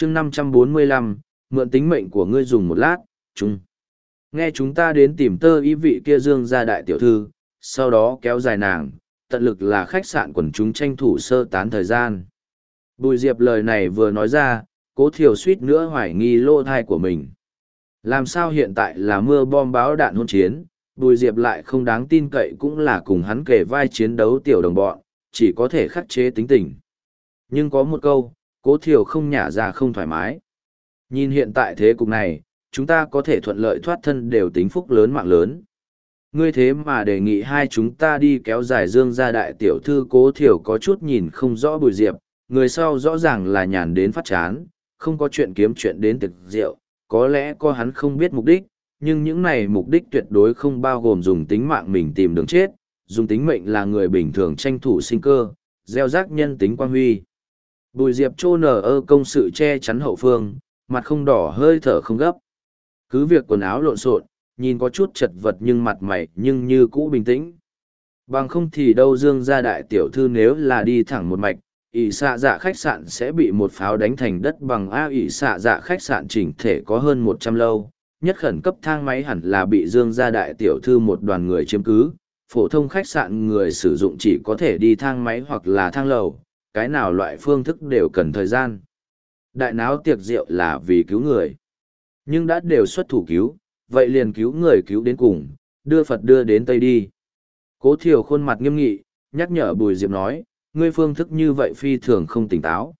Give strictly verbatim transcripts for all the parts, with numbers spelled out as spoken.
chương năm trăm bốn mươi lăm, mượn tính mệnh của ngươi dùng một lát, chúng. Nghe chúng ta đến tìm tơ ý vị kia Dương gia đại tiểu thư, sau đó kéo dài nàng, tận lực là khách sạn quần chúng tranh thủ sơ tán thời gian. Bùi Diệp lời này vừa nói ra, Cố Thiều suýt nữa hoài nghi lỗ thai của mình. Làm sao hiện tại là mưa bom báo đạn hôn chiến, Bùi Diệp lại không đáng tin cậy cũng là cùng hắn kể vai chiến đấu tiểu đồng bọn, chỉ có thể khắc chế tính tình. Nhưng có một câu, Cố Thiều không nhả ra không thoải mái. Nhìn hiện tại thế cục này, chúng ta có thể thuận lợi thoát thân đều tính phúc lớn mạng lớn. Ngươi thế mà đề nghị hai chúng ta đi kéo dài Dương gia đại tiểu thư. Cố Thiều có chút nhìn không rõ Bùi Diệp, người sau rõ ràng là nhàn đến phát chán, không có chuyện kiếm chuyện đến tiệc rượu, có lẽ có hắn không biết mục đích, nhưng những này mục đích tuyệt đối không bao gồm dùng tính mạng mình tìm đường chết, dùng tính mệnh là người bình thường tranh thủ sinh cơ, gieo rắc nhân tính quan huy. Bùi Diệp trô nở ơ công sự che chắn hậu phương, mặt không đỏ hơi thở không gấp. Cứ việc quần áo lộn xộn, nhìn có chút chật vật nhưng mặt mày nhưng như cũ bình tĩnh. Bằng không thì đâu Dương gia đại tiểu thư nếu là đi thẳng một mạch, ỷ xạ dạ khách sạn sẽ bị một pháo đánh thành đất bằng. A ỷ xạ dạ khách sạn chỉnh thể có hơn một trăm lâu, nhất khẩn cấp thang máy hẳn là bị Dương gia đại tiểu thư một đoàn người chiếm cứ. Phổ thông khách sạn người sử dụng chỉ có thể đi thang máy hoặc là thang lầu, cái nào loại phương thức đều cần thời gian. Đại náo tiệc rượu là vì cứu người, nhưng đã đều xuất thủ cứu, vậy liền cứu người cứu đến cùng, đưa Phật đưa đến Tây đi. Cố Thiều khuôn mặt nghiêm nghị, nhắc nhở Bùi Diệp nói, ngươi phương thức như vậy phi thường không tỉnh táo.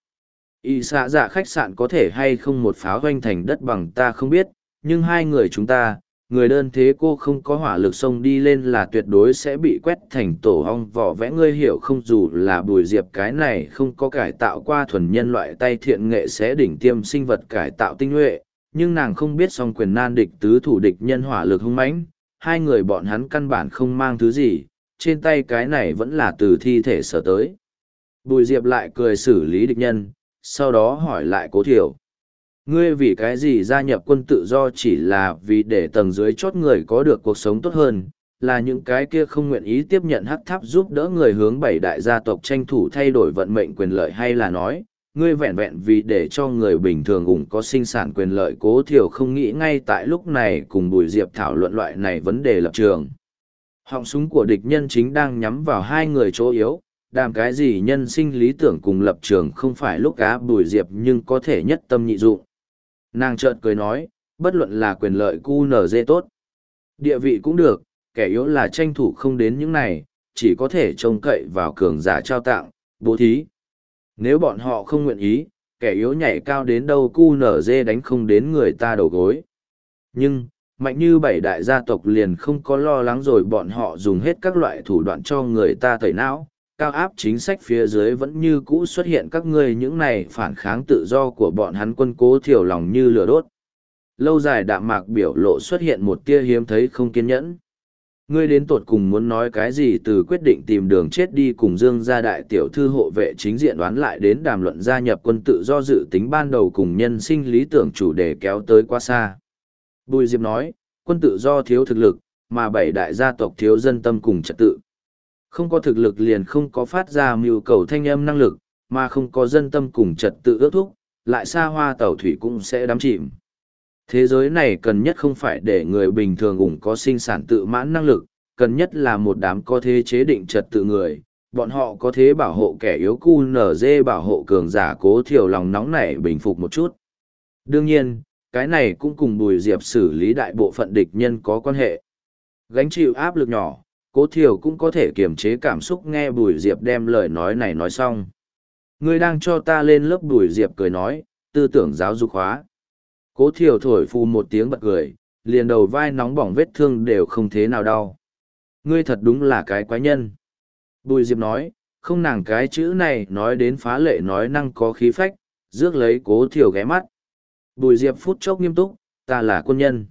Y xạ dạ khách sạn có thể hay không một pháo doanh thành đất bằng ta không biết, nhưng hai người chúng ta, người đơn thế cô không có hỏa lực xông đi lên là tuyệt đối sẽ bị quét thành tổ ong vỏ vẽ. Ngươi hiểu không, dù là Bùi Diệp cái này không có cải tạo qua thuần nhân loại tay thiện nghệ sẽ đỉnh tiêm sinh vật cải tạo tinh nhuệ, nhưng nàng không biết song quyền nan địch tứ thủ địch nhân hỏa lực hung mãnh, hai người bọn hắn căn bản không mang thứ gì, trên tay cái này vẫn là từ thi thể sở tới. Bùi Diệp lại cười xử lý địch nhân, sau đó hỏi lại Cố Thiều. Ngươi vì cái gì gia nhập quân tự do, chỉ là vì để tầng dưới chót người có được cuộc sống tốt hơn, là những cái kia không nguyện ý tiếp nhận hắc tháp giúp đỡ người hướng bảy đại gia tộc tranh thủ thay đổi vận mệnh quyền lợi, hay là nói, ngươi vẹn vẹn vì để cho người bình thường ủng có sinh sản quyền lợi? Cố Thiều không nghĩ ngay tại lúc này cùng Bùi Diệp thảo luận loại này vấn đề lập trường. Họng súng của địch nhân chính đang nhắm vào hai người chỗ yếu, đàm cái gì nhân sinh lý tưởng cùng lập trường không phải lúc cá. Bùi Diệp nhưng có thể nhất tâm nhị dụng. Nàng chợt cười nói, bất luận là quyền lợi cu nở dê tốt, địa vị cũng được, kẻ yếu là tranh thủ không đến những này, chỉ có thể trông cậy vào cường giả trao tặng, bố thí. Nếu bọn họ không nguyện ý, kẻ yếu nhảy cao đến đâu cu nở dê đánh không đến người ta đầu gối. Nhưng, mạnh như bảy đại gia tộc liền không có lo lắng rồi, bọn họ dùng hết các loại thủ đoạn cho người ta tẩy não, cao áp chính sách phía dưới vẫn như cũ xuất hiện các ngươi những này phản kháng tự do của bọn hắn. Quân Cố Thiều lòng như lửa đốt. Lâu dài đạm mạc biểu lộ xuất hiện một tia hiếm thấy không kiên nhẫn. Ngươi đến tột cùng muốn nói cái gì? Từ quyết định tìm đường chết đi cùng Dương gia đại tiểu thư hộ vệ chính diện đoán lại đến đàm luận gia nhập quân tự do dự tính ban đầu cùng nhân sinh lý tưởng chủ đề kéo tới quá xa. Bùi Diệp nói, quân tự do thiếu thực lực, mà bảy đại gia tộc thiếu dân tâm cùng trật tự. Không có thực lực liền không có phát ra mưu cầu thanh âm năng lực, mà không có dân tâm cùng trật tự ước thúc, lại xa hoa tàu thủy cũng sẽ đắm chìm. Thế giới này cần nhất không phải để người bình thường ủng có sinh sản tự mãn năng lực, cần nhất là một đám có thế chế định trật tự người, bọn họ có thế bảo hộ kẻ yếu, cu nở dê bảo hộ cường giả. Cố Thiều lòng nóng nảy bình phục một chút. Đương nhiên, cái này cũng cùng Bùi Diệp xử lý đại bộ phận địch nhân có quan hệ. Gánh chịu áp lực nhỏ, Cố Thiều cũng có thể kiềm chế cảm xúc nghe Bùi Diệp đem lời nói này nói xong. Ngươi đang cho ta lên lớp? Bùi Diệp cười nói, tư tưởng giáo dục hóa. Cố Thiều thổi phù một tiếng bật cười, liền đầu vai nóng bỏng vết thương đều không thế nào đau. Ngươi thật đúng là cái quái nhân. Bùi Diệp nói, không, nàng cái chữ này nói đến phá lệ nói năng có khí phách, rước lấy Cố Thiều ghé mắt. Bùi Diệp phút chốc nghiêm túc, ta là quân nhân.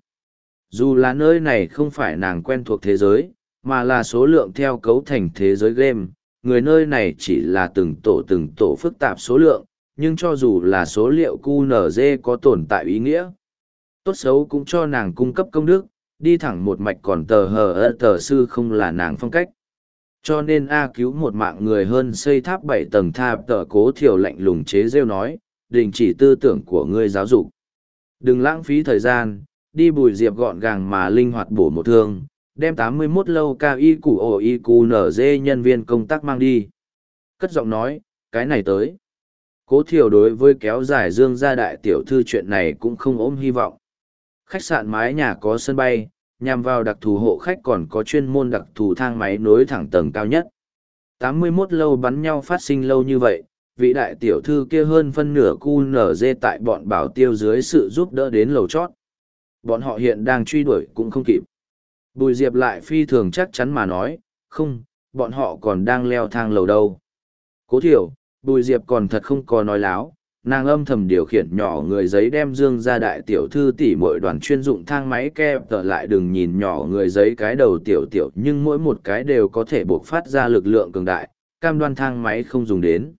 Dù là nơi này không phải nàng quen thuộc thế giới, mà là số lượng theo cấu thành thế giới game, người nơi này chỉ là từng tổ từng tổ phức tạp số lượng, nhưng cho dù là số liệu cu nở dê có tồn tại ý nghĩa. Tốt xấu cũng cho nàng cung cấp công đức, đi thẳng một mạch, còn tờ hờ ơ tờ sư không là nàng phong cách. Cho nên A cứu một mạng người hơn xây tháp bảy tầng tháp. Tờ Cố Thiều lạnh lùng chế rêu nói, đình chỉ tư tưởng của ngươi giáo dục. Đừng lãng phí thời gian, đi Bùi Diệp gọn gàng mà linh hoạt bổ một thương, đem tám mươi mốt lâu cao y củ ổ y cù nở dê nhân viên công tác mang đi. Cất giọng nói, cái này tới. Cố Thiều đối với kéo dài Dương gia đại tiểu thư chuyện này cũng không ôm hy vọng. Khách sạn mái nhà có sân bay, nhằm vào đặc thù hộ khách còn có chuyên môn đặc thù thang máy nối thẳng tầng cao nhất. tám mươi mốt lâu bắn nhau phát sinh lâu như vậy, vị đại tiểu thư kia hơn phân nửa cu nở dê tại bọn bảo tiêu dưới sự giúp đỡ đến lầu chót. Bọn họ hiện đang truy đuổi cũng không kịp. Bùi Diệp lại phi thường chắc chắn mà nói, không, bọn họ còn đang leo thang lầu đâu. Cố Thiểu, Bùi Diệp còn thật không có nói láo, nàng âm thầm điều khiển nhỏ người giấy đem Dương ra đại tiểu thư tỉ mỗi đoàn chuyên dụng thang máy kẹp tở lại, đừng nhìn nhỏ người giấy cái đầu tiểu tiểu nhưng mỗi một cái đều có thể buộc phát ra lực lượng cường đại, cam đoan thang máy không dùng đến.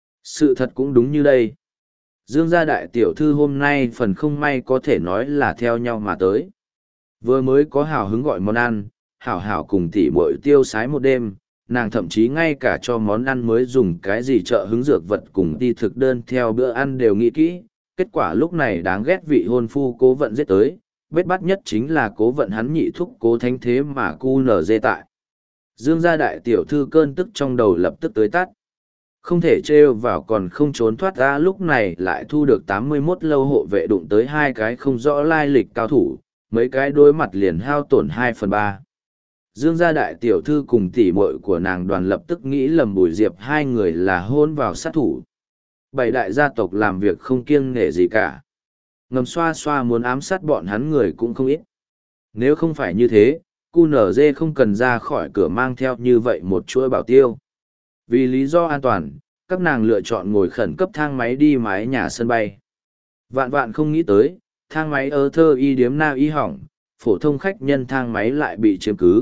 Sự thật cũng đúng như đây. Dương gia đại tiểu thư hôm nay phần không may có thể nói là theo nhau mà tới. Vừa mới có hào hứng gọi món ăn, hảo hảo cùng tỉ muội tiêu sái một đêm, nàng thậm chí ngay cả cho món ăn mới dùng cái gì trợ hứng dược vật cùng đi thực đơn theo bữa ăn đều nghĩ kỹ. Kết quả lúc này đáng ghét vị hôn phu cố vận giết tới, bết bắt nhất chính là cố vận hắn nhị thúc cố thánh thế mà cu nở dê tại. Dương gia đại tiểu thư cơn tức trong đầu lập tức tới tắt. Không thể trêu vào còn không trốn thoát ra, lúc này lại thu được tám mươi mốt lâu hộ vệ đụng tới hai cái không rõ lai lịch cao thủ, mấy cái đối mặt liền hao tổn hai phần ba. Dương gia đại tiểu thư cùng tỷ muội của nàng đoàn lập tức nghĩ lầm Bùi Diệp hai người là hôn vào sát thủ. Bảy đại gia tộc làm việc không kiêng nể gì cả. Ngầm xoa xoa muốn ám sát bọn hắn người cũng không ít. Nếu không phải như thế, cu nở dê không cần ra khỏi cửa mang theo như vậy một chuỗi bảo tiêu. Vì lý do an toàn, các nàng lựa chọn ngồi khẩn cấp thang máy đi mái nhà sân bay. Vạn vạn không nghĩ tới, thang máy ơ thơ y điếm na y hỏng, phổ thông khách nhân thang máy lại bị chiếm cứ.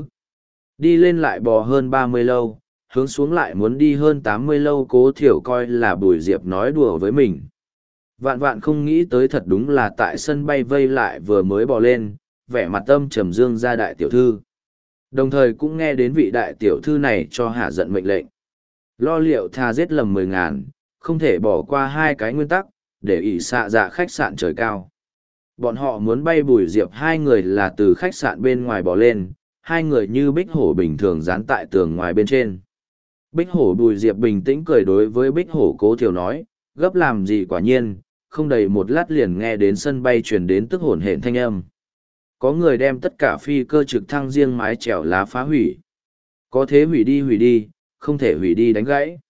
Đi lên lại bò hơn ba mươi lâu, hướng xuống lại muốn đi hơn tám mươi lâu, Cố Thiểu coi là Bùi Diệp nói đùa với mình. Vạn vạn không nghĩ tới thật đúng là tại sân bay vây lại vừa mới bò lên, vẻ mặt âm trầm Dương gia đại tiểu thư. Đồng thời cũng nghe đến vị đại tiểu thư này cho hạ giận mệnh lệnh. Lo liệu tha giết lầm mười ngàn, không thể bỏ qua hai cái nguyên tắc, để ỷ xạ dạ khách sạn trời cao. Bọn họ muốn bay Bùi Diệp hai người là từ khách sạn bên ngoài bỏ lên, hai người như bích hổ bình thường dán tại tường ngoài bên trên. Bích hổ Bùi Diệp bình tĩnh cười đối với bích hổ Cố Thiểu nói, gấp làm gì quả nhiên, không đầy một lát liền nghe đến sân bay truyền đến tức hổn hển thanh âm. Có người đem tất cả phi cơ trực thăng riêng mái chèo lá phá hủy. Có thế hủy đi hủy đi, không thể hủy đi đánh gãy.